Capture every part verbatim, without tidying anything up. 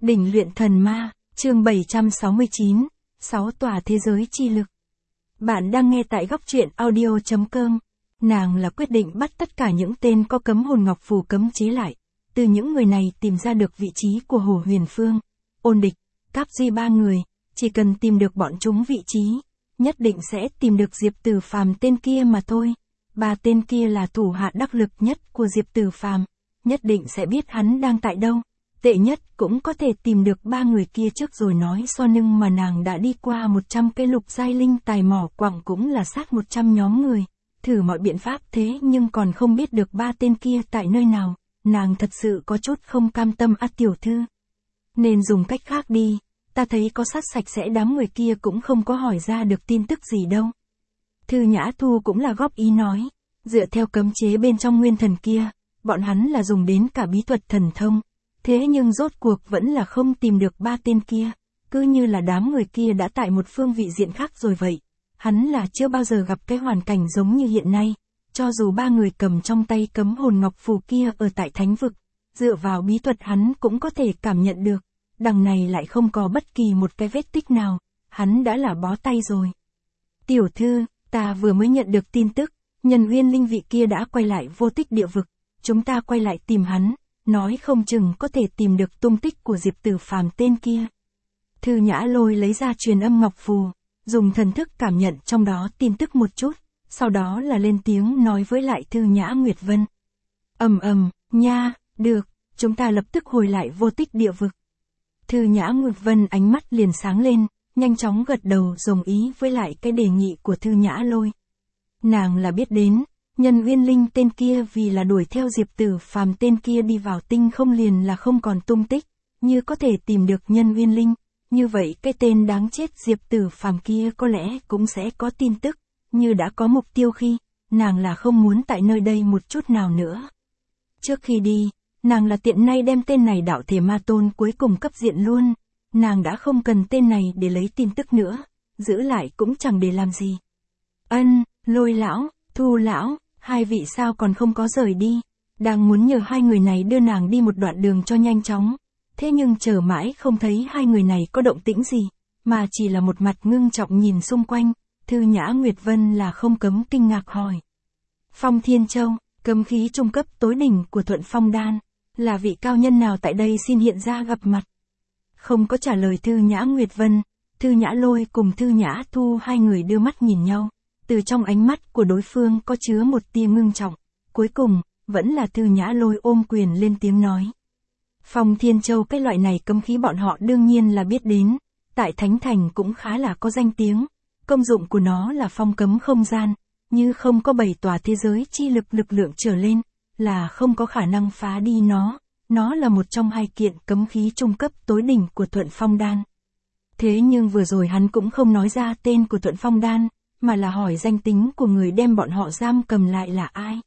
Đỉnh luyện thần ma, chương bảy trăm sáu mươi chín, sáu tòa thế giới chi lực. Bạn đang nghe tại góc truyện audio chấm com. Nàng là quyết định bắt tất cả những tên có cấm hồn ngọc phù cấm chế lại. Từ những người này tìm ra được vị trí của Hồ Huyền Phương, Ôn Địch, Cáp Duy ba người, chỉ cần tìm được bọn chúng vị trí, nhất định sẽ tìm được Diệp Tử Phàm tên kia mà thôi. Ba tên kia là thủ hạ đắc lực nhất của Diệp Tử Phàm, nhất định sẽ biết hắn đang tại đâu. Tệ nhất cũng có thể tìm được ba người kia trước rồi nói so nưng mà nàng đã đi qua một trăm cái lục giai linh tài mỏ quặng cũng là sát một trăm nhóm người. Thử mọi biện pháp thế nhưng còn không biết được ba tên kia tại nơi nào, nàng thật sự có chút không cam tâm á tiểu thư. Nên dùng cách khác đi, ta thấy có sát sạch sẽ đám người kia cũng không có hỏi ra được tin tức gì đâu. Thư Nhã Thu cũng là góp ý nói, dựa theo cấm chế bên trong nguyên thần kia, bọn hắn là dùng đến cả bí thuật thần thông. Thế nhưng rốt cuộc vẫn là không tìm được ba tên kia, cứ như là đám người kia đã tại một phương vị diện khác rồi vậy. Hắn là chưa bao giờ gặp cái hoàn cảnh giống như hiện nay, cho dù ba người cầm trong tay cấm hồn ngọc phù kia ở tại thánh vực, dựa vào bí thuật hắn cũng có thể cảm nhận được, đằng này lại không có bất kỳ một cái vết tích nào, hắn đã là bó tay rồi. Tiểu thư, ta vừa mới nhận được tin tức, Nhân Uyên Linh vị kia đã quay lại vô tích địa vực, chúng ta quay lại tìm hắn. Nói không chừng có thể tìm được tung tích của Diệp Tử Phàm tên kia. Thư Nhã Lôi lấy ra truyền âm ngọc phù, dùng thần thức cảm nhận trong đó tin tức một chút, sau đó là lên tiếng nói với lại Thư Nhã Nguyệt Vân. Ầm ầm, nha, được, chúng ta lập tức hồi lại vô tích địa vực. Thư Nhã Nguyệt Vân ánh mắt liền sáng lên, nhanh chóng gật đầu đồng ý với lại cái đề nghị của Thư Nhã Lôi. Nàng là biết đến. Nhân Uyên Linh tên kia vì là đuổi theo Diệp Tử Phàm tên kia đi vào tinh không liền là không còn tung tích, như có thể tìm được Nhân Uyên Linh, như vậy cái tên đáng chết Diệp Tử Phàm kia có lẽ cũng sẽ có tin tức, như đã có mục tiêu khi, nàng là không muốn tại nơi đây một chút nào nữa. Trước khi đi, nàng là tiện nay đem tên này đạo thể ma tôn cuối cùng cấp diện luôn, nàng đã không cần tên này để lấy tin tức nữa, giữ lại cũng chẳng để làm gì. Ân, Lôi lão, Thu lão, hai vị sao còn không có rời đi, đang muốn nhờ hai người này đưa nàng đi một đoạn đường cho nhanh chóng, thế nhưng chờ mãi không thấy hai người này có động tĩnh gì, mà chỉ là một mặt ngưng trọng nhìn xung quanh, Thư Nhã Nguyệt Vân là không cấm kinh ngạc hỏi. Phong Thiên Châu, cấm khí trung cấp tối đỉnh của Thuận Phong Đan, là vị cao nhân nào tại đây xin hiện ra gặp mặt? Không có trả lời Thư Nhã Nguyệt Vân, Thư Nhã Lôi cùng Thư Nhã Thu hai người đưa mắt nhìn nhau. Từ trong ánh mắt của đối phương có chứa một tia ngưng trọng, cuối cùng, vẫn là Thư Nhã Lôi ôm quyền lên tiếng nói. Phong Thiên Châu cái loại này cấm khí bọn họ đương nhiên là biết đến, tại Thánh Thành cũng khá là có danh tiếng, công dụng của nó là phong cấm không gian, như không có bảy tòa thế giới chi lực lực lượng trở lên, là không có khả năng phá đi nó, nó là một trong hai kiện cấm khí trung cấp tối đỉnh của Thuận Phong Đan. Thế nhưng vừa rồi hắn cũng không nói ra tên của Thuận Phong Đan, mà là hỏi danh tính của người đem bọn họ giam cầm lại là ai.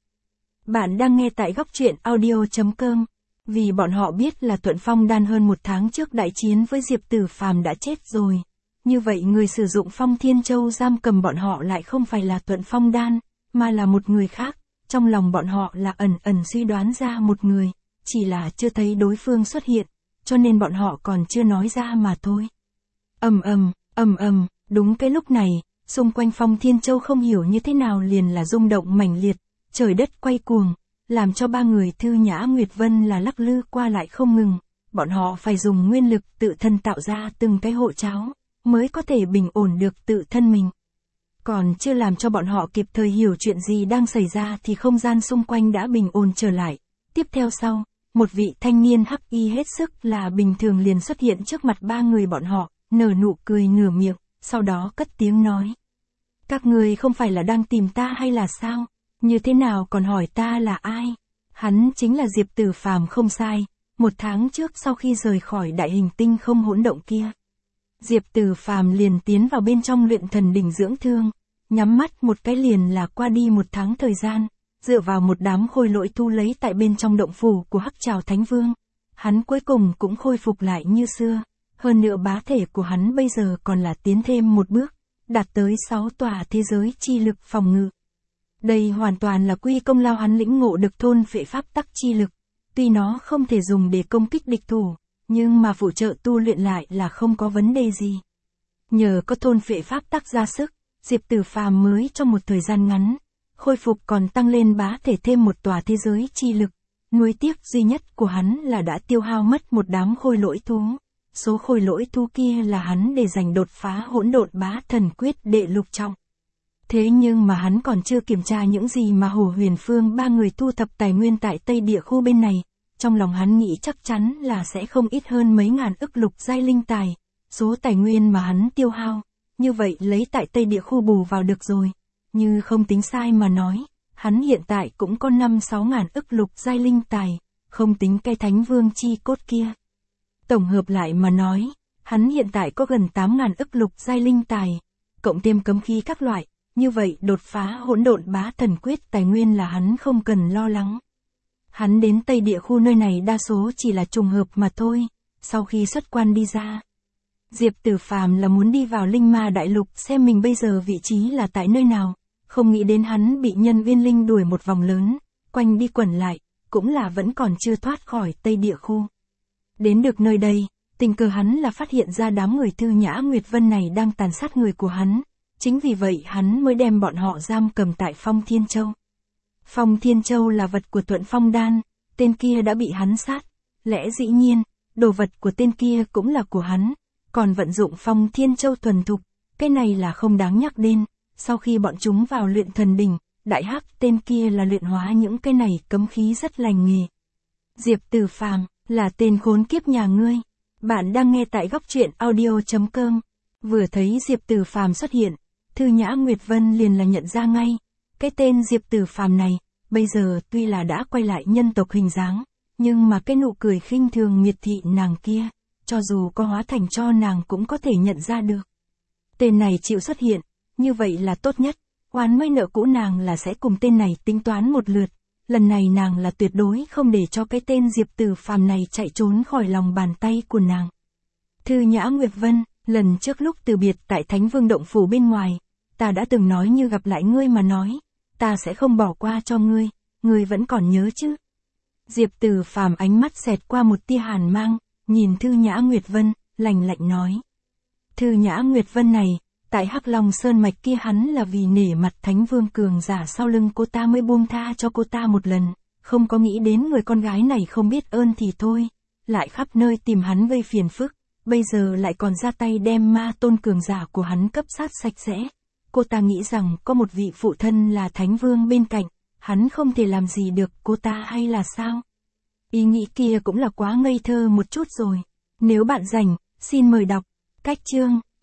Bạn đang nghe tại góc truyện audio chấm com, vì bọn họ biết là Thuận Phong Đan hơn một tháng trước đại chiến với Diệp Tử Phàm đã chết rồi. Như vậy người sử dụng Phong Thiên Châu giam cầm bọn họ lại không phải là Thuận Phong Đan, mà là một người khác, trong lòng bọn họ là ẩn ẩn suy đoán ra một người, chỉ là chưa thấy đối phương xuất hiện, cho nên bọn họ còn chưa nói ra mà thôi. Ầm ầm, ầm ầm, đúng cái lúc này, xung quanh Phong Thiên Châu không hiểu như thế nào liền là rung động mãnh liệt, trời đất quay cuồng, làm cho ba người Thư Nhã Nguyệt Vân là lắc lư qua lại không ngừng, bọn họ phải dùng nguyên lực tự thân tạo ra từng cái hộ cháo, mới có thể bình ổn được tự thân mình. Còn chưa làm cho bọn họ kịp thời hiểu chuyện gì đang xảy ra thì không gian xung quanh đã bình ổn trở lại. Tiếp theo sau, một vị thanh niên hắc y hết sức là bình thường liền xuất hiện trước mặt ba người bọn họ, nở nụ cười nửa miệng. Sau đó cất tiếng nói. Các người không phải là đang tìm ta hay là sao? Như thế nào còn hỏi ta là ai? Hắn chính là Diệp Tử Phàm không sai, một tháng trước sau khi rời khỏi đại hình tinh không hỗn động kia. Diệp Tử Phàm liền tiến vào bên trong luyện thần đỉnh dưỡng thương, nhắm mắt một cái liền là qua đi một tháng thời gian, dựa vào một đám khôi lỗi thu lấy tại bên trong động phủ của Hắc Trảo Thánh Vương. Hắn cuối cùng cũng khôi phục lại như xưa. Hơn nữa bá thể của hắn bây giờ còn là tiến thêm một bước, đạt tới sáu tòa thế giới chi lực phòng ngự. Đây hoàn toàn là quy công lao hắn lĩnh ngộ được thôn phệ pháp tắc chi lực, tuy nó không thể dùng để công kích địch thủ, nhưng mà phụ trợ tu luyện lại là không có vấn đề gì. Nhờ có thôn phệ pháp tắc ra sức, Diệp Tử Phàm mới trong một thời gian ngắn, khôi phục còn tăng lên bá thể thêm một tòa thế giới chi lực. Nuối tiếc duy nhất của hắn là đã tiêu hao mất một đám khôi lỗi thú. Số khôi lỗi thú kia là hắn để dành đột phá hỗn độn bá thần quyết đệ lục trọng. Thế nhưng mà hắn còn chưa kiểm tra những gì mà Hồ Huyền Phương ba người thu thập tài nguyên tại Tây Địa khu bên này. Trong lòng hắn nghĩ chắc chắn là sẽ không ít hơn mấy ngàn ức lục giai linh tài. Số tài nguyên mà hắn tiêu hao, như vậy lấy tại Tây Địa khu bù vào được rồi. Như không tính sai mà nói, hắn hiện tại cũng có năm sáu ngàn ức lục giai linh tài, không tính cái thánh vương chi cốt kia. Tổng hợp lại mà nói, hắn hiện tại có gần tám ngàn ức lục giai linh tài, cộng thêm cấm khí các loại, như vậy đột phá hỗn độn bá thần quyết tài nguyên là hắn không cần lo lắng. Hắn đến Tây Địa khu nơi này đa số chỉ là trùng hợp mà thôi, sau khi xuất quan đi ra. Diệp Tử Phàm là muốn đi vào Linh Ma Đại Lục xem mình bây giờ vị trí là tại nơi nào, không nghĩ đến hắn bị nhân viên linh đuổi một vòng lớn, quanh đi quẩn lại, cũng là vẫn còn chưa thoát khỏi Tây Địa khu. Đến được nơi đây, tình cờ hắn là phát hiện ra đám người Thư Nhã Nguyệt Vân này đang tàn sát người của hắn, chính vì vậy hắn mới đem bọn họ giam cầm tại Phong Thiên Châu. Phong Thiên Châu là vật của Thuận Phong Đan, tên kia đã bị hắn sát, lẽ dĩ nhiên, đồ vật của tên kia cũng là của hắn, còn vận dụng Phong Thiên Châu thuần thục, cái này là không đáng nhắc đến. Sau khi bọn chúng vào luyện thần đỉnh, đại hắc tên kia là luyện hóa những cái này cấm khí rất lành nghề. Diệp Tử Phàm là tên khốn kiếp nhà ngươi. Bạn đang nghe tại góc truyện audio chấm com. Vừa thấy Diệp Tử Phàm xuất hiện, Thư Nhã Nguyệt Vân liền là nhận ra ngay. Cái tên Diệp Tử Phàm này, bây giờ tuy là đã quay lại nhân tộc hình dáng, nhưng mà cái nụ cười khinh thường miệt thị nàng kia, cho dù có hóa thành cho nàng cũng có thể nhận ra được. Tên này chịu xuất hiện, như vậy là tốt nhất, oán mới nợ cũ nàng là sẽ cùng tên này tính toán một lượt, lần này nàng là tuyệt đối không để cho cái tên Diệp Tử Phàm này chạy trốn khỏi lòng bàn tay của nàng. Thư Nhã Nguyệt Vân, lần trước lúc từ biệt tại Thánh Vương Động Phủ bên ngoài, ta đã từng nói như gặp lại ngươi mà nói, ta sẽ không bỏ qua cho ngươi, ngươi vẫn còn nhớ chứ? Diệp Tử Phàm ánh mắt xẹt qua một tia hàn mang, nhìn Thư Nhã Nguyệt Vân, lạnh lạnh nói. Thư Nhã Nguyệt Vân này, tại Hắc Long Sơn mạch kia hắn là vì nể mặt Thánh Vương cường giả sau lưng cô ta mới buông tha cho cô ta một lần, không có nghĩ đến người con gái này không biết ơn thì thôi, lại khắp nơi tìm hắn gây phiền phức, bây giờ lại còn ra tay đem ma tôn cường giả của hắn cấp sát sạch sẽ. Cô ta nghĩ rằng có một vị phụ thân là Thánh Vương bên cạnh, hắn không thể làm gì được cô ta hay là sao? Ý nghĩ kia cũng là quá ngây thơ một chút rồi. Nếu bạn rảnh, xin mời đọc. Cách chương